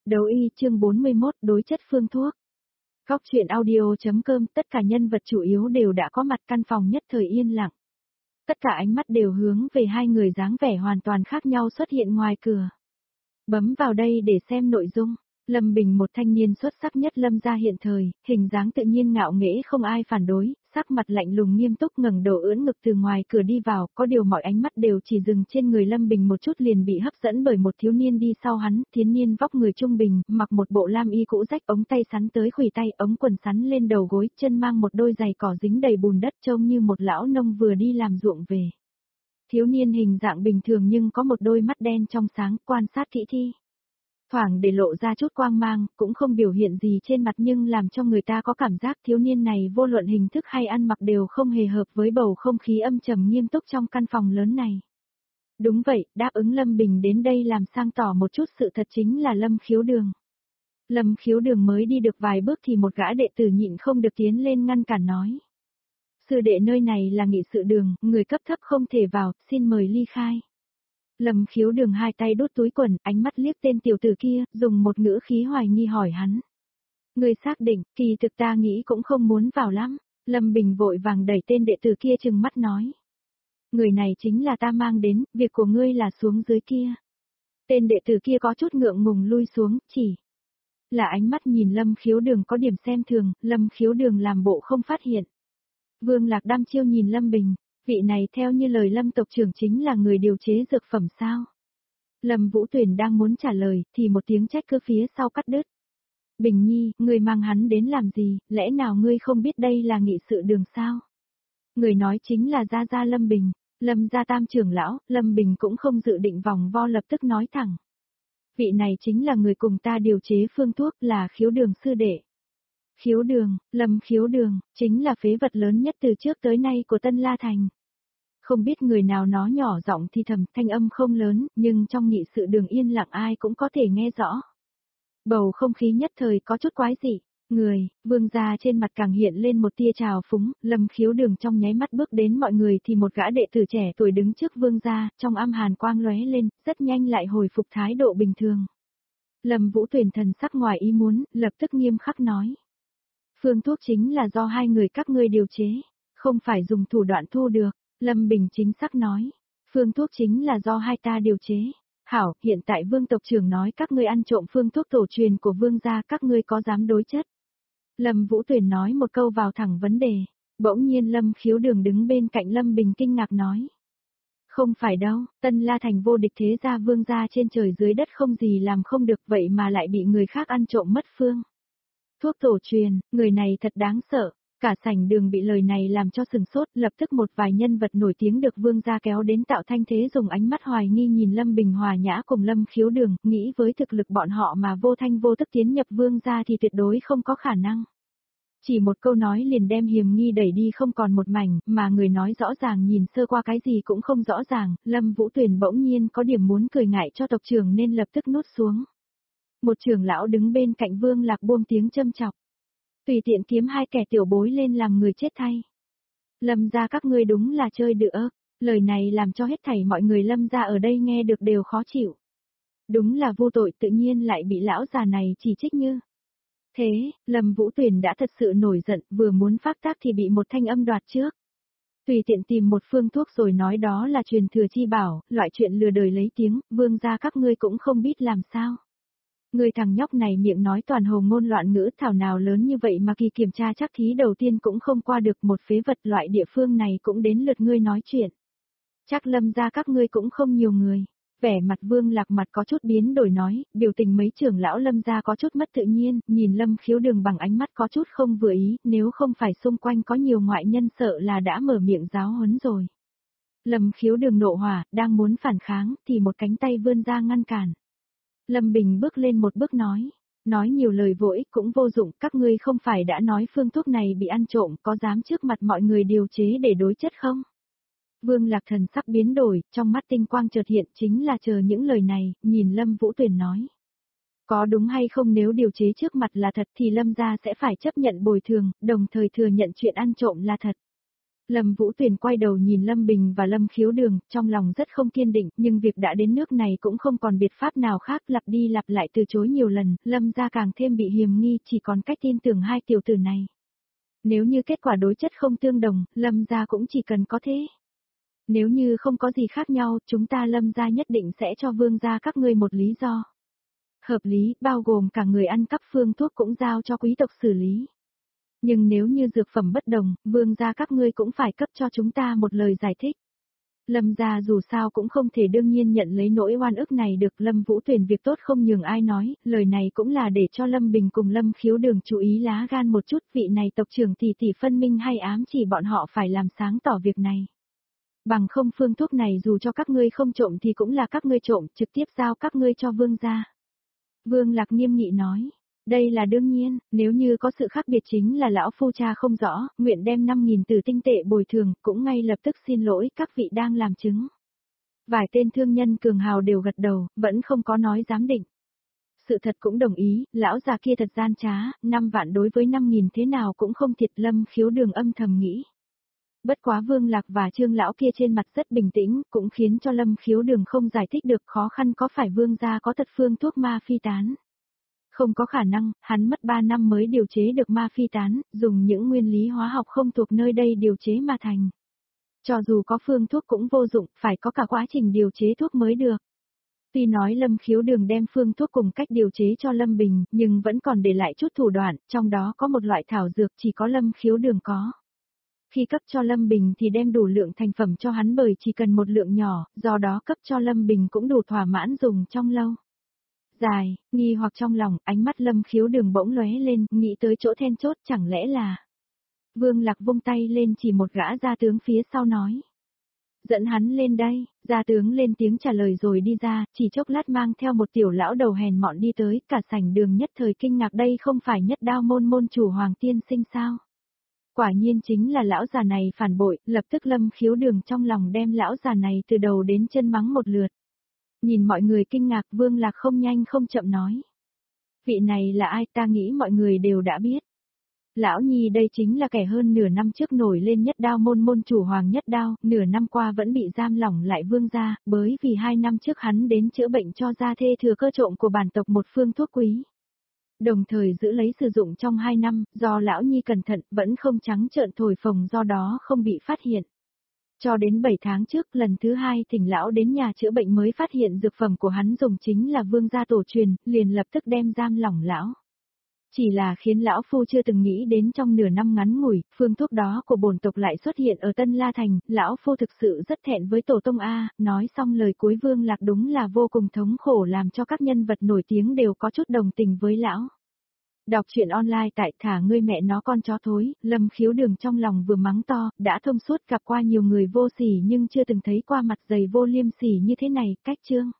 Đấu y chương 41 đối chất phương thuốc. Góc truyện audio.com tất cả nhân vật chủ yếu đều đã có mặt căn phòng nhất thời yên lặng. Tất cả ánh mắt đều hướng về hai người dáng vẻ hoàn toàn khác nhau xuất hiện ngoài cửa. Bấm vào đây để xem nội dung. Lâm Bình một thanh niên xuất sắc nhất Lâm gia hiện thời, hình dáng tự nhiên ngạo nghễ không ai phản đối, sắc mặt lạnh lùng nghiêm túc ngẩng đầu ưỡn ngực từ ngoài cửa đi vào, có điều mọi ánh mắt đều chỉ dừng trên người Lâm Bình một chút liền bị hấp dẫn bởi một thiếu niên đi sau hắn, thiếu niên vóc người trung bình, mặc một bộ lam y cũ rách, ống tay sắn tới khuỷu tay, ống quần sắn lên đầu gối, chân mang một đôi giày cỏ dính đầy bùn đất trông như một lão nông vừa đi làm ruộng về. Thiếu niên hình dạng bình thường nhưng có một đôi mắt đen trong sáng, quan sát kỹ thi thoảng để lộ ra chút quang mang, cũng không biểu hiện gì trên mặt nhưng làm cho người ta có cảm giác thiếu niên này vô luận hình thức hay ăn mặc đều không hề hợp với bầu không khí âm trầm nghiêm túc trong căn phòng lớn này. Đúng vậy, đáp ứng Lâm Bình đến đây làm sang tỏ một chút sự thật chính là Lâm Khiếu Đường. Lâm Khiếu Đường mới đi được vài bước thì một gã đệ tử nhịn không được tiến lên ngăn cản nói. Sư đệ nơi này là nghị sự đường, người cấp thấp không thể vào, xin mời ly khai. Lâm Khiếu Đường hai tay đút túi quần, ánh mắt liếc tên tiểu tử kia, dùng một ngữ khí hoài nghi hỏi hắn. Người xác định, kỳ thực ta nghĩ cũng không muốn vào lắm. Lâm Bình vội vàng đẩy tên đệ tử kia trừng mắt nói. Người này chính là ta mang đến, việc của ngươi là xuống dưới kia. Tên đệ tử kia có chút ngượng ngùng lui xuống, chỉ là ánh mắt nhìn Lâm Khiếu Đường có điểm xem thường, Lâm Khiếu Đường làm bộ không phát hiện. Vương Lạc đăm chiêu nhìn Lâm Bình. Vị này theo như lời Lâm tộc trưởng chính là người điều chế dược phẩm sao? Lâm Vũ Tuyển đang muốn trả lời, thì một tiếng trách cứ phía sau cắt đứt. Bình Nhi, người mang hắn đến làm gì, lẽ nào ngươi không biết đây là nghị sự đường sao? Người nói chính là Gia Gia Lâm Bình, Lâm gia tam trưởng lão, Lâm Bình cũng không dự định vòng vo lập tức nói thẳng. Vị này chính là người cùng ta điều chế phương thuốc là Khiếu Đường sư đệ. Khiếu Đường, Lâm Khiếu Đường, chính là phế vật lớn nhất từ trước tới nay của Tân La Thành. Không biết người nào nói nhỏ giọng thì thầm, thanh âm không lớn, nhưng trong nghị sự đường yên lặng ai cũng có thể nghe rõ. Bầu không khí nhất thời có chút quái dị. Vương gia trên mặt càng hiện lên một tia trào phúng, Lâm Khiếu Đường trong nháy mắt bước đến mọi người thì một gã đệ tử trẻ tuổi đứng trước vương gia, trong âm hàn quang lóe lên, rất nhanh lại hồi phục thái độ bình thường. Lâm Vũ Tuyển thần sắc ngoài ý muốn, lập tức nghiêm khắc nói. Phương thuốc chính là do hai người các ngươi điều chế, không phải dùng thủ đoạn thu được. Lâm Bình chính xác nói, phương thuốc chính là do hai ta điều chế. Hảo, hiện tại vương tộc trưởng nói các ngươi ăn trộm phương thuốc tổ truyền của vương gia, các ngươi có dám đối chất? Lâm Vũ Tuyển nói một câu vào thẳng vấn đề, bỗng nhiên Lâm Khiếu Đường đứng bên cạnh Lâm Bình kinh ngạc nói. Không phải đâu, Tân La Thành vô địch thế gia vương gia trên trời dưới đất không gì làm không được vậy mà lại bị người khác ăn trộm mất phương. Thuốc tổ truyền, người này thật đáng sợ. Cả sảnh đường bị lời này làm cho sừng sốt, lập tức một vài nhân vật nổi tiếng được vương gia kéo đến tạo thanh thế dùng ánh mắt hoài nghi nhìn Lâm Bình hòa nhã cùng Lâm Khiếu Đường, nghĩ với thực lực bọn họ mà vô thanh vô tức tiến nhập vương gia thì tuyệt đối không có khả năng. Chỉ một câu nói liền đem hiểm nghi đẩy đi không còn một mảnh, mà người nói rõ ràng nhìn sơ qua cái gì cũng không rõ ràng, Lâm Vũ Tuyển bỗng nhiên có điểm muốn cười ngại cho tộc trưởng nên lập tức nuốt xuống. Một trưởng lão đứng bên cạnh Vương Lạc buông tiếng châm chọc. Tùy tiện kiếm hai kẻ tiểu bối lên làm người chết thay. Lâm gia các ngươi đúng là chơi đựa, lời này làm cho hết thảy mọi người Lâm gia ở đây nghe được đều khó chịu. Đúng là vô tội tự nhiên lại bị lão già này chỉ trích như. Thế, Lâm Vũ Tuyển đã thật sự nổi giận, vừa muốn phát tác thì bị một thanh âm đoạt trước. Tùy tiện tìm một phương thuốc rồi nói đó là truyền thừa chi bảo, loại chuyện lừa đời lấy tiếng, vương gia các ngươi cũng không biết làm sao. Người thằng nhóc này miệng nói toàn hồ ngôn loạn ngữ thảo nào lớn như vậy mà kỳ kiểm tra chắc thí đầu tiên cũng không qua được một phế vật loại địa phương này cũng đến lượt ngươi nói chuyện. Chắc Lâm gia các ngươi cũng không nhiều người. Vẻ mặt Vương Lạc mặt có chút biến đổi nói, biểu tình mấy trưởng lão Lâm gia có chút mất tự nhiên, nhìn Lâm Khiếu Đường bằng ánh mắt có chút không vừa ý, nếu không phải xung quanh có nhiều ngoại nhân sợ là đã mở miệng giáo huấn rồi. Lâm Khiếu Đường nộ hỏa, đang muốn phản kháng thì một cánh tay vươn ra ngăn cản. Lâm Bình bước lên một bước nói nhiều lời vô ích cũng vô dụng, các ngươi không phải đã nói phương thuốc này bị ăn trộm, có dám trước mặt mọi người điều chế để đối chất không? Vương Lạc thần sắc biến đổi, trong mắt tinh quang chợt hiện chính là chờ những lời này, nhìn Lâm Vũ Tuyển nói. Có đúng hay không nếu điều chế trước mặt là thật thì Lâm gia sẽ phải chấp nhận bồi thường, đồng thời thừa nhận chuyện ăn trộm là thật. Lâm Vũ Tuyền quay đầu nhìn Lâm Bình và Lâm Khiếu Đường, trong lòng rất không kiên định, nhưng việc đã đến nước này cũng không còn biện pháp nào khác, lặp đi lặp lại từ chối nhiều lần, Lâm gia càng thêm bị hiềm nghi, chỉ còn cách tin tưởng hai tiểu tử này. Nếu như kết quả đối chất không tương đồng, Lâm gia cũng chỉ cần có thế. Nếu như không có gì khác nhau, chúng ta Lâm gia nhất định sẽ cho Vương gia các ngươi một lý do. Hợp lý, bao gồm cả người ăn cắp phương thuốc cũng giao cho quý tộc xử lý. Nhưng nếu như dược phẩm bất đồng, Vương gia các ngươi cũng phải cấp cho chúng ta một lời giải thích. Lâm gia dù sao cũng không thể đương nhiên nhận lấy nỗi oan ức này được. Lâm Vũ Tuyền việc tốt không nhường ai nói, lời này cũng là để cho Lâm Bình cùng Lâm Khiếu Đường chú ý lá gan một chút, vị này tộc trưởng tỷ phân minh hay ám chỉ bọn họ phải làm sáng tỏ việc này. Bằng không phương thuốc này dù cho các ngươi không trộm thì cũng là các ngươi trộm, trực tiếp giao các ngươi cho Vương gia. Vương Lạc nghiêm nghị nói. Đây là đương nhiên, nếu như có sự khác biệt chính là lão phu cha không rõ, nguyện đem 5.000 tử tinh tệ bồi thường, cũng ngay lập tức xin lỗi các vị đang làm chứng. Vài tên thương nhân cường hào đều gật đầu, vẫn không có nói giám định. Sự thật cũng đồng ý, lão già kia thật gian trá, 5 vạn đối với 5.000 thế nào cũng không thiệt. Lâm Khiếu Đường âm thầm nghĩ. Bất quá Vương Lạc và Trương lão kia trên mặt rất bình tĩnh, cũng khiến cho Lâm Khiếu Đường không giải thích được khó khăn có phải Vương gia có thật phương thuốc ma phi tán. Không có khả năng, hắn mất 3 năm mới điều chế được ma phi tán, dùng những nguyên lý hóa học không thuộc nơi đây điều chế mà thành. Cho dù có phương thuốc cũng vô dụng, phải có cả quá trình điều chế thuốc mới được. Tuy nói Lâm Khiếu Đường đem phương thuốc cùng cách điều chế cho Lâm Bình, nhưng vẫn còn để lại chút thủ đoạn, trong đó có một loại thảo dược chỉ có Lâm Khiếu Đường có. Khi cấp cho Lâm Bình thì đem đủ lượng thành phẩm cho hắn bởi chỉ cần một lượng nhỏ, do đó cấp cho Lâm Bình cũng đủ thỏa mãn dùng trong lâu. Dài, nghi hoặc trong lòng, ánh mắt Lâm Khiếu Đường bỗng lóe lên, nghĩ tới chỗ then chốt, chẳng lẽ là... Vương Lạc vung tay lên chỉ một gã gia tướng phía sau nói. Dẫn hắn lên đây, gia tướng lên tiếng trả lời rồi đi ra, chỉ chốc lát mang theo một tiểu lão đầu hèn mọn đi tới, cả sảnh đường nhất thời kinh ngạc, đây không phải Nhất Đao môn môn chủ Hoàng tiên sinh sao? Quả nhiên chính là lão già này phản bội, lập tức Lâm Khiếu Đường trong lòng đem lão già này từ đầu đến chân mắng một lượt. Nhìn mọi người kinh ngạc, Vương Lạc không nhanh không chậm nói. Vị này là ai, ta nghĩ mọi người đều đã biết. Lão Nhi đây chính là kẻ hơn nửa năm trước nổi lên Nhất Đao môn môn chủ Hoàng Nhất Đao, nửa năm qua vẫn bị giam lỏng lại Vương gia, bởi vì 2 năm trước hắn đến chữa bệnh cho gia thê thừa cơ trộm của bản tộc một phương thuốc quý. Đồng thời giữ lấy sử dụng trong 2 năm, do Lão Nhi cẩn thận, vẫn không trắng trợn thổi phồng, do đó không bị phát hiện. Cho đến 7 tháng trước, lần thứ 2 thỉnh lão đến nhà chữa bệnh mới phát hiện dược phẩm của hắn dùng chính là Vương gia tổ truyền, liền lập tức đem giam lỏng lão. Chỉ là khiến lão phu chưa từng nghĩ đến trong nửa năm ngắn ngủi, phương thuốc đó của bổn tộc lại xuất hiện ở Tân La Thành, lão phu thực sự rất thẹn với tổ tông A. Nói xong lời cuối Vương Lạc đúng là vô cùng thống khổ, làm cho các nhân vật nổi tiếng đều có chút đồng tình với lão. Đọc truyện online tại thả ngươi mẹ nó con chó thối, Lâm Khiếu Đường trong lòng vừa mắng to, đã thông suốt, gặp qua nhiều người vô sỉ nhưng chưa từng thấy qua mặt dày vô liêm sỉ như thế này. Cách chương